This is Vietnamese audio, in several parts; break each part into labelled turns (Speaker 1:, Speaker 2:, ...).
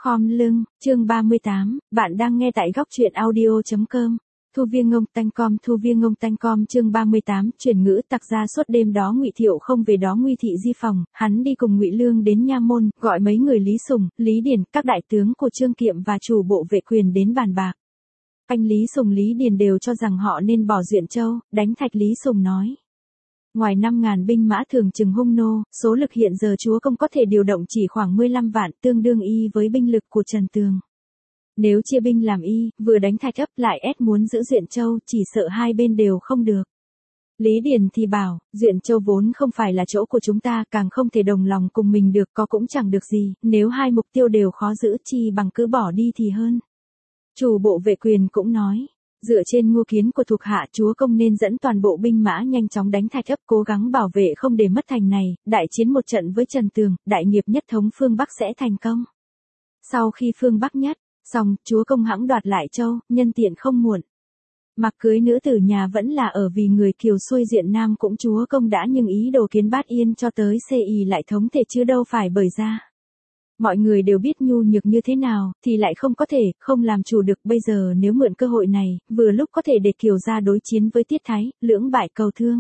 Speaker 1: Khom lưng, chương 38, bạn đang nghe tại góc truyện audio.com. Thu viên ngông tanh com chương 38, chuyển ngữ tặc ra suốt đêm đó Ngụy Thiệu không về đó Nguy thị di phòng, hắn đi cùng Ngụy Lương đến nha môn, gọi mấy người Lý Sùng, Lý Điền, các đại tướng của Trương Kiệm và chủ bộ vệ quyền đến bàn bạc. Anh Lý Sùng Lý Điền đều cho rằng họ nên bỏ Duyện Châu, đánh Thạch. Lý Sùng nói. Ngoài 5.000 binh mã thường trừng hung nô, số lực hiện giờ chúa công có thể điều động chỉ khoảng 15 vạn, tương đương y với binh lực của Trần Tường. Nếu chia binh làm y, vừa đánh Thạch ấp lại ép muốn giữ Duyện Châu, chỉ sợ hai bên đều không được. Lý Điền thì bảo, Duyện Châu vốn không phải là chỗ của chúng ta, càng không thể đồng lòng cùng mình được, có cũng chẳng được gì, nếu hai mục tiêu đều khó giữ chi bằng cứ bỏ đi thì hơn. Chủ bộ vệ quyền cũng nói. Dựa trên mưu kiến của thuộc hạ, chúa công nên dẫn toàn bộ binh mã nhanh chóng đánh Thạch ấp, cố gắng bảo vệ không để mất thành này, đại chiến một trận với Trần Tường, đại nghiệp nhất thống phương Bắc sẽ thành công. Sau khi phương Bắc nhất xong, chúa công hẵng đoạt lại Châu, nhân tiện không muộn. Mặc cưới nữ tử nhà vẫn là ở vì người Kiều xuôi Diện Nam cũng chúa công đã nhưng ý đồ kiến Bát Yên cho tới CI lại thống thể chứ đâu phải bởi ra. Mọi người đều biết nhu nhược như thế nào, thì lại không có thể, không làm chủ được. Bây giờ nếu mượn cơ hội này, vừa lúc có thể để Kiều gia đối chiến với Tiết Thái, lưỡng bại cầu thương.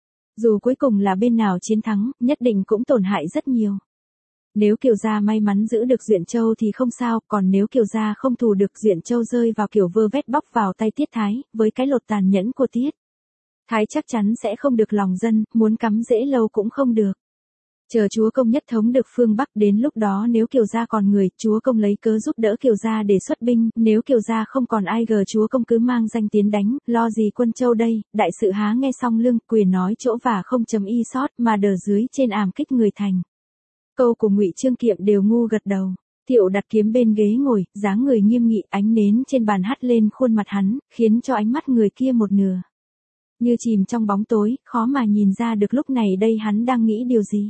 Speaker 1: Dù cuối cùng là bên nào chiến thắng, nhất định cũng tổn hại rất nhiều. Nếu Kiều gia may mắn giữ được Duyện Châu thì không sao, còn nếu Kiều gia không thù được Duyện Châu rơi vào kiểu vơ vét bóc vào tay Tiết Thái, với cái lột tàn nhẫn của Tiết Thái chắc chắn sẽ không được lòng dân, muốn cắm dễ lâu cũng không được. Chờ chúa công nhất thống được phương Bắc, đến lúc đó nếu Kiều gia còn người, chúa công lấy cớ giúp đỡ Kiều gia để xuất binh, nếu Kiều gia không còn ai gờ chúa công cứ mang danh tiến đánh, lo gì quân Châu đây. Đại sự Há nghe xong Lương Quyền nói chỗ và không chấm y sót, mà đờ dưới trên ảm kích người thành. Câu của Ngụy Trương Kiệm đều ngu gật đầu. Thiệu đặt kiếm bên ghế ngồi, dáng người nghiêm nghị, ánh nến trên bàn hắt lên khuôn mặt hắn, khiến cho ánh mắt người kia một nửa như chìm trong bóng tối, khó mà nhìn ra được lúc này đây hắn đang nghĩ điều gì.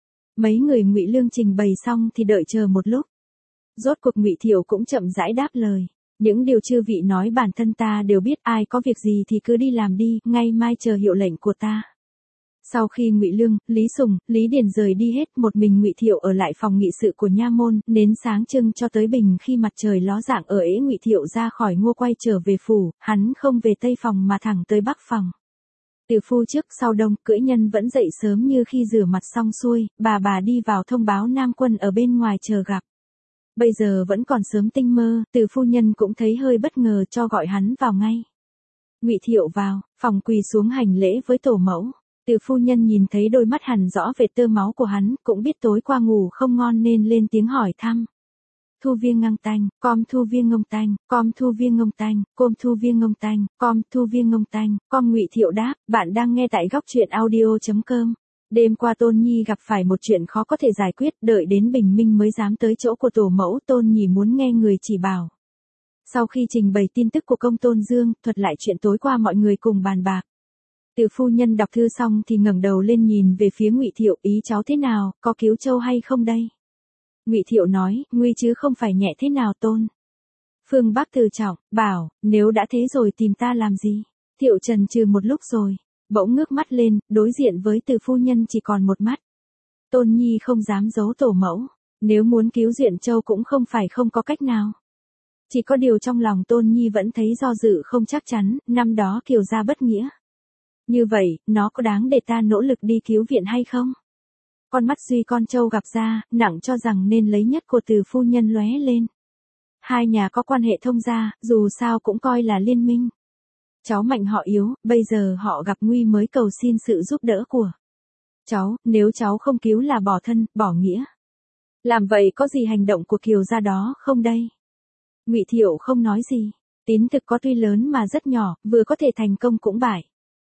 Speaker 1: Mấy người Ngụy Lương trình bày xong thì đợi chờ một lúc. Rốt cuộc Ngụy Thiệu cũng chậm rãi đáp lời. Những điều chư vị nói bản thân ta đều biết, ai có việc gì thì cứ đi làm đi, ngay mai chờ hiệu lệnh của ta. Sau khi Ngụy Lương, Lý Sùng, Lý Điền rời đi hết, một mình Ngụy Thiệu ở lại phòng nghị sự của nha môn, nến sáng trưng cho tới bình khi mặt trời ló dạng ở ễ. Ngụy Thiệu ra khỏi ngô quay trở về phủ, hắn không về tây phòng mà thẳng tới bắc phòng. Từ phu trước sau đông, cưỡi nhân vẫn dậy sớm như khi rửa mặt xong xuôi, bà đi vào thông báo Nam quân ở bên ngoài chờ gặp. Bây giờ vẫn còn sớm tinh mơ, Từ phu nhân cũng thấy hơi bất ngờ cho gọi hắn vào ngay. Ngụy Thiệu vào, phòng quỳ xuống hành lễ với tổ mẫu. Từ phu nhân nhìn thấy đôi mắt hằn rõ vệt tơ máu của hắn, cũng biết tối qua ngủ không ngon nên lên tiếng hỏi thăm. Thu viên ngang tanh, com thu viên ngông tanh, com thu viên ngông tanh, com thu viên ngông tanh, com thu viên ngông tanh, com. Ngụy Thiệu đáp, bạn đang nghe tại góc truyện audio.com. Đêm qua Tôn Nhi gặp phải một chuyện khó có thể giải quyết, đợi đến bình minh mới dám tới chỗ của tổ mẫu. Tôn Nhi muốn nghe người chỉ bảo. Sau khi trình bày tin tức của công Tôn Dương, thuật lại chuyện tối qua mọi người cùng bàn bạc. Từ phu nhân đọc thư xong thì ngẩng đầu lên nhìn về phía Ngụy Thiệu, ý cháu thế nào, có cứu Châu hay không đây? Ngụy Thiệu nói, nguy chứ không phải nhẹ thế nào Tôn. Phương Bắc từ trọng, bảo, nếu đã thế rồi tìm ta làm gì? Thiệu trần trừ một lúc rồi, bỗng ngước mắt lên, đối diện với Từ phu nhân chỉ còn một mắt. Tôn Nhi không dám giấu tổ mẫu, nếu muốn cứu Duyện Châu cũng không phải không có cách nào. Chỉ có điều trong lòng Tôn Nhi vẫn thấy do dự không chắc chắn, năm đó Kiều gia bất nghĩa. Như vậy, nó có đáng để ta nỗ lực đi cứu viện hay không? Con mắt Duy con Châu gặp ra, nặng cho rằng nên lấy nhất của Từ phu nhân lóe lên. Hai nhà có quan hệ thông gia, dù sao cũng coi là liên minh. Cháu mạnh họ yếu, bây giờ họ gặp nguy mới cầu xin sự giúp đỡ của cháu, nếu cháu không cứu là bỏ thân, bỏ nghĩa. Làm vậy có gì hành động của Kiều gia đó không đây? Ngụy Thiệu không nói gì. Tín thực có tuy lớn mà rất nhỏ, vừa có thể thành công cũng bại.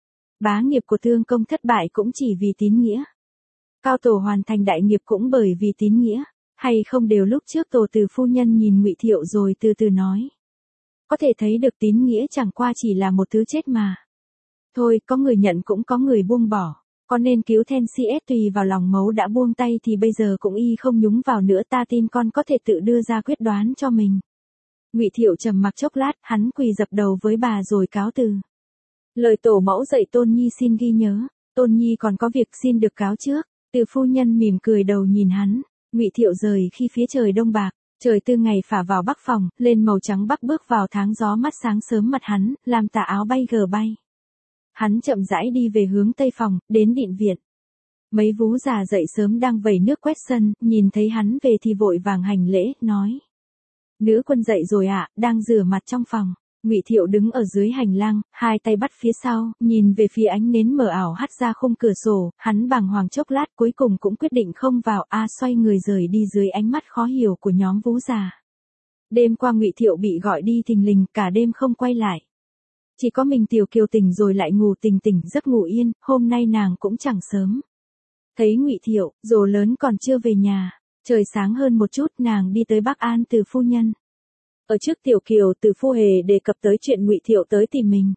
Speaker 1: Bá nghiệp của Thương công thất bại cũng chỉ vì tín nghĩa. Cao tổ hoàn thành đại nghiệp cũng bởi vì tín nghĩa, hay không đều lúc trước tổ Từ phu nhân nhìn Ngụy Thiệu rồi từ từ nói. Có thể thấy được tín nghĩa chẳng qua chỉ là một thứ chết mà. Thôi, có người nhận cũng có người buông bỏ. Có nên cứu Then CS tùy vào lòng mấu đã buông tay thì bây giờ cũng y không nhúng vào nữa, ta tin con có thể tự đưa ra quyết đoán cho mình. Ngụy Thiệu trầm mặc chốc lát, hắn quỳ dập đầu với bà rồi cáo từ. Lời tổ mẫu dạy Tôn Nhi xin ghi nhớ, Tôn Nhi còn có việc xin được cáo trước. Từ phu nhân mỉm cười đầu nhìn hắn, Ngụy Thiệu rời khi phía trời đông bạc. Trời tư ngày phả vào bắc phòng, lên màu trắng bắc bước vào tháng gió mát sáng sớm mặt hắn, làm tà áo bay gờ bay. Hắn chậm rãi đi về hướng tây phòng, đến điện viện. Mấy vú già dậy sớm đang vẩy nước quét sân, nhìn thấy hắn về thì vội vàng hành lễ, nói. Nữ quân dậy rồi ạ, đang rửa mặt trong phòng. Ngụy Thiệu đứng ở dưới hành lang, hai tay bắt phía sau, nhìn về phía ánh nến mờ ảo hắt ra khung cửa sổ, hắn bàng hoàng chốc lát cuối cùng cũng quyết định không vào, xoay người rời đi dưới ánh mắt khó hiểu của nhóm vú già. Đêm qua Ngụy Thiệu bị gọi đi thình lình, cả đêm không quay lại. Chỉ có mình Tiểu Kiều tỉnh rồi lại ngủ tỉnh giấc ngủ yên, hôm nay nàng cũng chẳng sớm. Thấy Ngụy Thiệu, dồ lớn còn chưa về nhà, trời sáng hơn một chút nàng đi tới Bắc An Từ phu nhân. Ở trước Tiểu Kiều Từ phu hề đề cập tới chuyện Ngụy Thiệu tới tìm mình.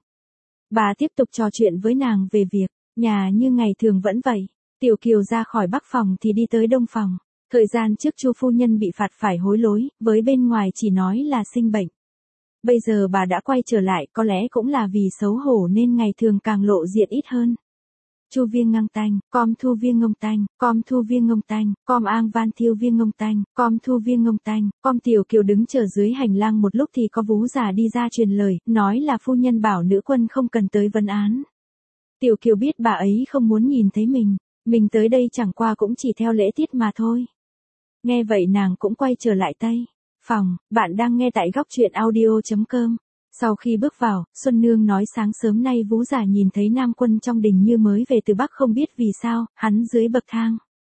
Speaker 1: Bà tiếp tục trò chuyện với nàng về việc, nhà như ngày thường vẫn vậy. Tiểu Kiều ra khỏi Bắc phòng thì đi tới Đông phòng. Thời gian trước Chu phu nhân bị phạt phải hối lỗi, với bên ngoài chỉ nói là sinh bệnh. Bây giờ bà đã quay trở lại, có lẽ cũng là vì xấu hổ nên ngày thường càng lộ diện ít hơn. Chu viên ngang tanh, com thu viên ngông tanh, com thu viên ngông tanh, com ang van thiêu viên ngông tanh, com thu viên ngông tanh, com Tiểu Kiều đứng chờ dưới hành lang một lúc thì có vú già đi ra truyền lời, nói là phu nhân bảo nữ quân không cần tới vấn án. Tiểu Kiều biết bà ấy không muốn nhìn thấy mình tới đây chẳng qua cũng chỉ theo lễ tiết mà thôi. Nghe vậy nàng cũng quay trở lại tây phòng, bạn đang nghe tại góc truyện audio.com. Sau khi bước vào, Xuân Nương nói sáng sớm nay vú già nhìn thấy nam quân trong đình như mới về từ Bắc không biết vì sao, hắn dưới bậc thang.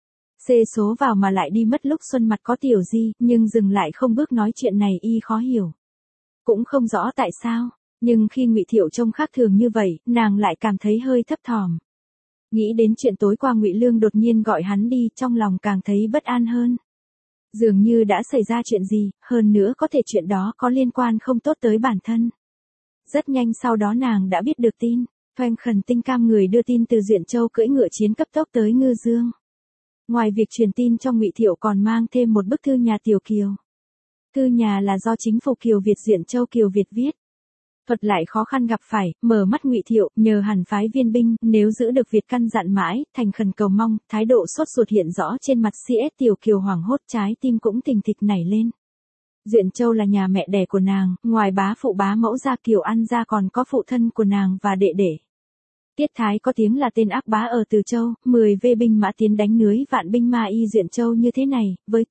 Speaker 1: Xê số vào mà lại đi mất lúc Xuân mặt có tiểu gì, nhưng dừng lại không bước nói chuyện này y khó hiểu. Cũng không rõ tại sao, nhưng khi Ngụy Thiệu trông khác thường như vậy, nàng lại cảm thấy hơi thấp thỏm. Nghĩ đến chuyện tối qua Ngụy Lương đột nhiên gọi hắn đi, trong lòng càng thấy bất an hơn. Dường như đã xảy ra chuyện gì, hơn nữa có thể chuyện đó có liên quan không tốt tới bản thân. Rất nhanh sau đó nàng đã biết được tin, Thoanh Khẩn Tinh Cam người đưa tin từ Duyện Châu cưỡi ngựa chiến cấp tốc tới Ngư Dương. Ngoài việc truyền tin cho Ngụy Thiệu còn mang thêm một bức thư nhà Tiểu Kiều. Thư nhà là do chính phủ Kiều Việt Duyện Châu Kiều Việt viết. Thuật lại khó khăn gặp phải, mở mắt Ngụy Thiệu, nhờ hẳn phái viên binh, nếu giữ được Việt căn dặn mãi, thành khẩn cầu mong, thái độ sốt ruột hiện rõ trên mặt CS Tiểu Kiều hoảng hốt trái tim cũng thình thịch nảy lên. Duyện Châu là nhà mẹ đẻ của nàng, ngoài bá phụ bá mẫu gia Kiều An ra còn có phụ thân của nàng và đệ đệ. Tiết Thái có tiếng là tên ác bá ở Từ Châu, 10 vê binh mã tiến đánh núi vạn binh ma y Duyện Châu như thế này, với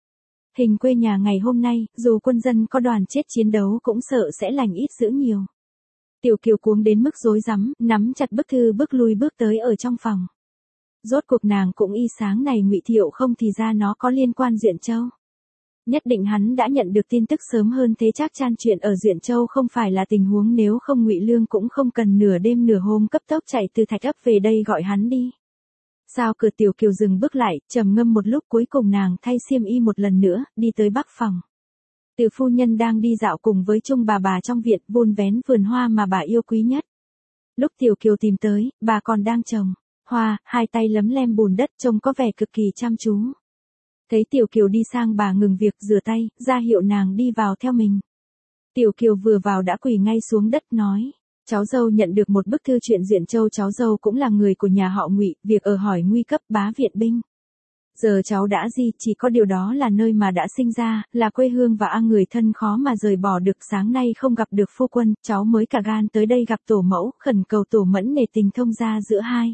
Speaker 1: hình quê nhà ngày hôm nay, dù quân dân có đoàn chết chiến đấu cũng sợ sẽ lành ít dữ nhiều. Tiểu Kiều cuống đến mức rối rắm, nắm chặt bức thư bước lui bước tới ở trong phòng. Rốt cuộc nàng cũng y sáng này Ngụy Thiệu không thì ra nó có liên quan Duyện Châu. Nhất định hắn đã nhận được tin tức sớm hơn thế chắc chan chuyện ở Duyện Châu không phải là tình huống nếu không Ngụy Lương cũng không cần nửa đêm nửa hôm cấp tốc chạy từ Thạch Ấp về đây gọi hắn đi. Sao cửa Tiểu Kiều dừng bước lại, trầm ngâm một lúc cuối cùng nàng thay xiêm y một lần nữa, đi tới Bắc phòng. Từ phu nhân đang đi dạo cùng với chung bà trong viện vun vén vườn hoa mà bà yêu quý nhất. Lúc Tiểu Kiều tìm tới, bà còn đang trồng hoa, hai tay lấm lem bùn đất trông có vẻ cực kỳ chăm chú. Thấy Tiểu Kiều đi sang bà ngừng việc rửa tay, ra hiệu nàng đi vào theo mình. Tiểu Kiều vừa vào đã quỳ ngay xuống đất nói. Cháu dâu nhận được một bức thư chuyện Duyện Châu, cháu dâu cũng là người của nhà họ Ngụy, việc ở hỏi nguy cấp bá viện binh. Giờ cháu đã gì, chỉ có điều đó là nơi mà đã sinh ra, là quê hương và người thân khó mà rời bỏ được. Sáng nay không gặp được phu quân, cháu mới cả gan tới đây gặp tổ mẫu, khẩn cầu tổ mẫn nể tình thông gia giữa hai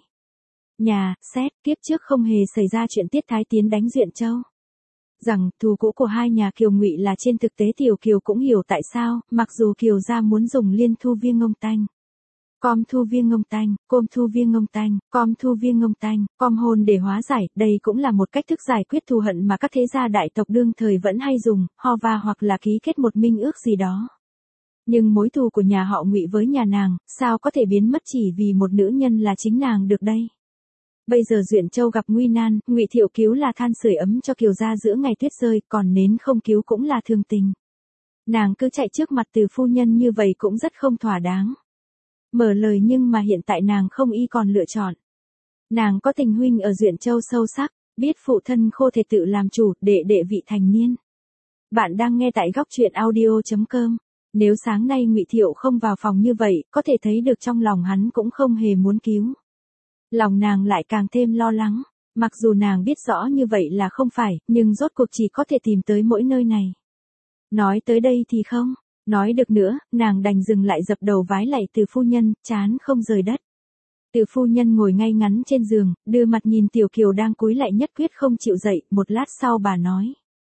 Speaker 1: nhà. Xét kiếp trước không hề xảy ra chuyện Tiết Thái tiến đánh Duyện Châu. Rằng thù cũ của hai nhà Kiều Ngụy là trên thực tế Tiểu Kiều cũng hiểu tại sao, mặc dù Kiều gia muốn dùng liên thu viên ngông tanh. Com thu viên ngông tanh, com thu viên ngông tanh, com thu viên ngông tanh, com hôn để hóa giải, đây cũng là một cách thức giải quyết thù hận mà các thế gia đại tộc đương thời vẫn hay dùng, ho va hoặc là ký kết một minh ước gì đó. Nhưng mối thù của nhà họ Ngụy với nhà nàng, sao có thể biến mất chỉ vì một nữ nhân là chính nàng được đây. Bây giờ Duyện Châu gặp nguy nan, Ngụy Thiệu cứu là than sưởi ấm cho Kiều gia giữa ngày tuyết rơi, còn nến không cứu cũng là thường tình. Nàng cứ chạy trước mặt Từ phu nhân như vậy cũng rất không thỏa đáng. Mở lời nhưng mà hiện tại nàng không y còn lựa chọn. Nàng có tình huynh ở Duyện Châu sâu sắc, biết phụ thân khô thể tự làm chủ, đệ vị thành niên. Bạn đang nghe tại góc truyện audio.com. Nếu sáng nay Ngụy Thiệu không vào phòng như vậy, có thể thấy được trong lòng hắn cũng không hề muốn cứu. Lòng nàng lại càng thêm lo lắng. Mặc dù nàng biết rõ như vậy là không phải, nhưng rốt cuộc chỉ có thể tìm tới mỗi nơi này. Nói tới đây thì không, nói được nữa, nàng đành dừng lại dập đầu vái lạy Từ phu nhân, chán không rời đất. Từ phu nhân ngồi ngay ngắn trên giường, đưa mặt nhìn Tiểu Kiều đang cúi lạy nhất quyết không chịu dậy, một lát sau bà nói.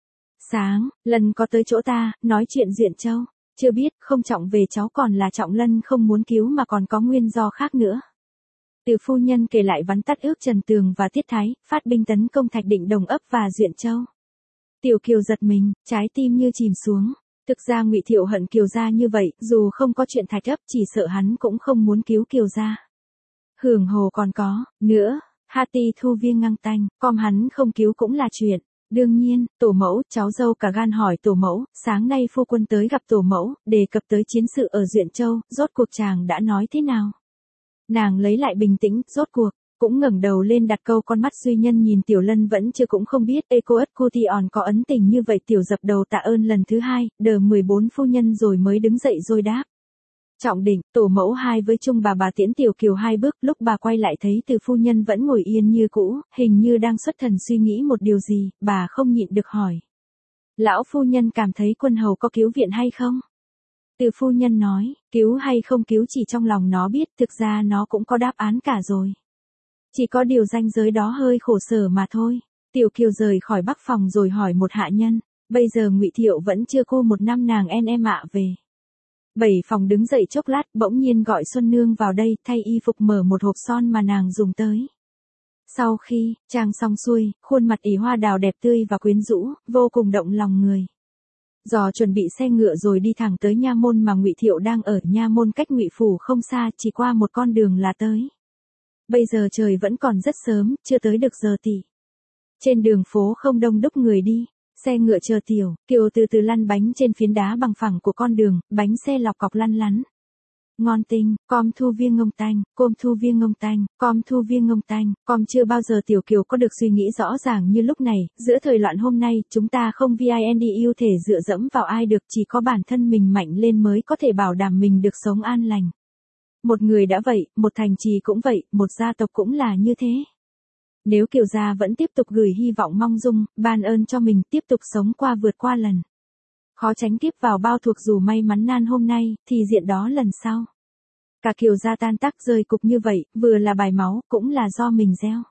Speaker 1: Sáng, Lân có tới chỗ ta, nói chuyện Duyện Châu, chưa biết, không trọng về cháu còn là trọng Lân không muốn cứu mà còn có nguyên do khác nữa. Từ phu nhân kể lại vắn tắt ước Trần Tường và Tiết Thái, phát binh tấn công Thạch Định Đồng ấp và Duyện Châu. Tiểu Kiều giật mình, trái tim như chìm xuống. Thực ra Ngụy Thiệu hận Kiều gia như vậy, dù không có chuyện Thạch ấp chỉ sợ hắn cũng không muốn cứu Kiều gia. Hưởng hồ còn có, nữa, Hati Thu Viên ngang tanh, com hắn không cứu cũng là chuyện. Đương nhiên, tổ mẫu, cháu dâu cả gan hỏi tổ mẫu, sáng nay phu quân tới gặp tổ mẫu, đề cập tới chiến sự ở Duyện Châu, rốt cuộc chàng đã nói thế nào? Nàng lấy lại bình tĩnh, rốt cuộc, cũng ngẩng đầu lên đặt câu con mắt duy nhân nhìn Tiểu Lân vẫn chưa cũng không biết Ecout Cution có ấn tình như vậy. Tiểu dập đầu tạ ơn lần thứ hai, đờ 14 phu nhân rồi mới đứng dậy rồi đáp. Trọng Định, tổ mẫu hai với chung bà tiễn Tiểu Kiều hai bước, lúc bà quay lại thấy Từ phu nhân vẫn ngồi yên như cũ, hình như đang xuất thần suy nghĩ một điều gì, bà không nhịn được hỏi. Lão phu nhân cảm thấy quân hầu có cứu viện hay không? Từ phu nhân nói, cứu hay không cứu chỉ trong lòng nó biết, thực ra nó cũng có đáp án cả rồi. Chỉ có điều ranh giới đó hơi khổ sở mà thôi. Tiểu Kiều rời khỏi Bắc phòng rồi hỏi một hạ nhân, bây giờ Ngụy Thiệu vẫn chưa cô một năm nàng em ạ về. Bảy phòng đứng dậy chốc lát, bỗng nhiên gọi Xuân Nương vào đây, thay y phục mở một hộp son mà nàng dùng tới. Sau khi trang xong xuôi, khuôn mặt ỷ hoa đào đẹp tươi và quyến rũ, vô cùng động lòng người. Dò chuẩn bị xe ngựa rồi đi thẳng tới nha môn mà Ngụy Thiệu đang ở. Nha môn cách Ngụy phủ không xa, chỉ qua một con đường là tới. Bây giờ trời vẫn còn rất sớm, chưa tới được giờ tỉ. Trên đường phố không đông đúc người đi, xe ngựa chờ Tiểu Kiều từ từ lăn bánh trên phiến đá bằng phẳng của con đường, bánh xe lọc cọc lăn lắn. Ngon tinh, com thu viên ngông tanh, com thu viên ngông tanh, com thu viên ngông tanh, com chưa bao giờ Tiểu Kiều có được suy nghĩ rõ ràng như lúc này, giữa thời loạn hôm nay, chúng ta không yêu thể dựa dẫm vào ai được, chỉ có bản thân mình mạnh lên mới có thể bảo đảm mình được sống an lành. Một người đã vậy, một thành trì cũng vậy, một gia tộc cũng là như thế. Nếu Kiều gia vẫn tiếp tục gửi hy vọng mong dung, ban ơn cho mình tiếp tục sống qua vượt qua lần khó tránh tiếp vào bao thuộc dù may mắn nan hôm nay, thì diện đó lần sau. Cả Kiều gia tan tác rơi cục như vậy, vừa là bài máu, cũng là do mình gieo.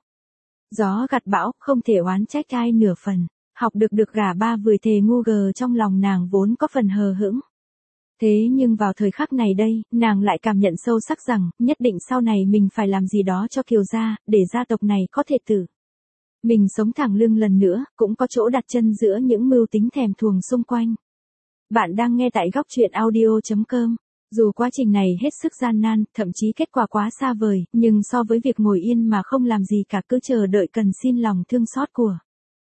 Speaker 1: Gió gặt bão, không thể oán trách ai nửa phần. Học được gả ba vừa thề ngu gờ trong lòng nàng vốn có phần hờ hững. Thế nhưng vào thời khắc này đây, nàng lại cảm nhận sâu sắc rằng, nhất định sau này mình phải làm gì đó cho Kiều gia, để gia tộc này có thể tử. Mình sống thẳng lưng lần nữa, cũng có chỗ đặt chân giữa những mưu tính thèm thuồng xung quanh. Bạn đang nghe tại góc truyện audio.com. Dù quá trình này hết sức gian nan, thậm chí kết quả quá xa vời, nhưng so với việc ngồi yên mà không làm gì cả cứ chờ đợi cần xin lòng thương xót của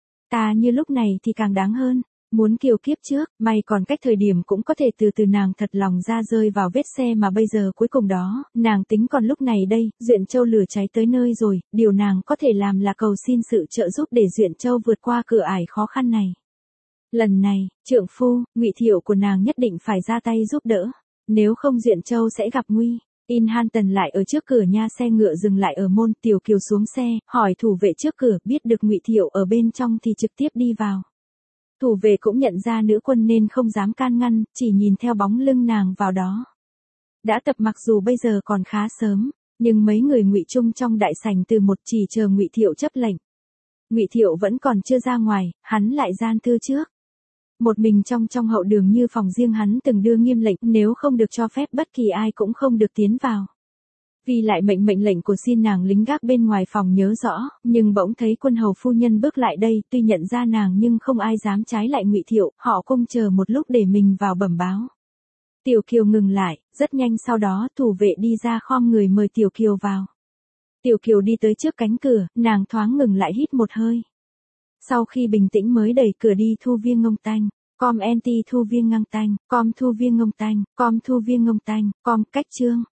Speaker 1: ta như lúc này thì càng đáng hơn. Muốn Kiều kiếp trước, may còn cách thời điểm cũng có thể từ từ nàng thật lòng ra rơi vào vết xe mà bây giờ cuối cùng đó, nàng tính còn lúc này đây, Duyện Châu lửa cháy tới nơi rồi, điều nàng có thể làm là cầu xin sự trợ giúp để Duyện Châu vượt qua cửa ải khó khăn này. Lần này, trượng phu, Ngụy Thiệu của nàng nhất định phải ra tay giúp đỡ, nếu không Duyện Châu sẽ gặp nguy. In Hanton lại ở trước cửa nha, xe ngựa dừng lại ở môn. Tiểu Kiều xuống xe, hỏi thủ vệ trước cửa, biết được Ngụy Thiệu ở bên trong thì trực tiếp đi vào. Thủ vệ cũng nhận ra nữ quân nên không dám can ngăn, chỉ nhìn theo bóng lưng nàng vào đó. Đã tập mặc dù bây giờ còn khá sớm, nhưng mấy người Ngụy Trung trong đại sảnh từ một chỉ chờ Ngụy Thiệu chấp lệnh. Ngụy Thiệu vẫn còn chưa ra ngoài, hắn lại gian thư trước. Một mình trong hậu đường như phòng riêng hắn từng đưa nghiêm lệnh, nếu không được cho phép bất kỳ ai cũng không được tiến vào. Vì lại mệnh lệnh của xin nàng lính gác bên ngoài phòng nhớ rõ, nhưng bỗng thấy quân hầu phu nhân bước lại đây, tuy nhận ra nàng nhưng không ai dám trái lại Ngụy Thiệu, họ cung chờ một lúc để mình vào bẩm báo. Tiểu Kiều ngừng lại, rất nhanh sau đó thủ vệ đi ra khom người mời Tiểu Kiều vào. Tiểu Kiều đi tới trước cánh cửa, nàng thoáng ngừng lại hít một hơi. Sau khi bình tĩnh mới đẩy cửa đi. Thu viên ngông tanh, com anti thu viên ngang tanh, com thu viên ngông tanh, com thu viên ngông tanh, com cách chương.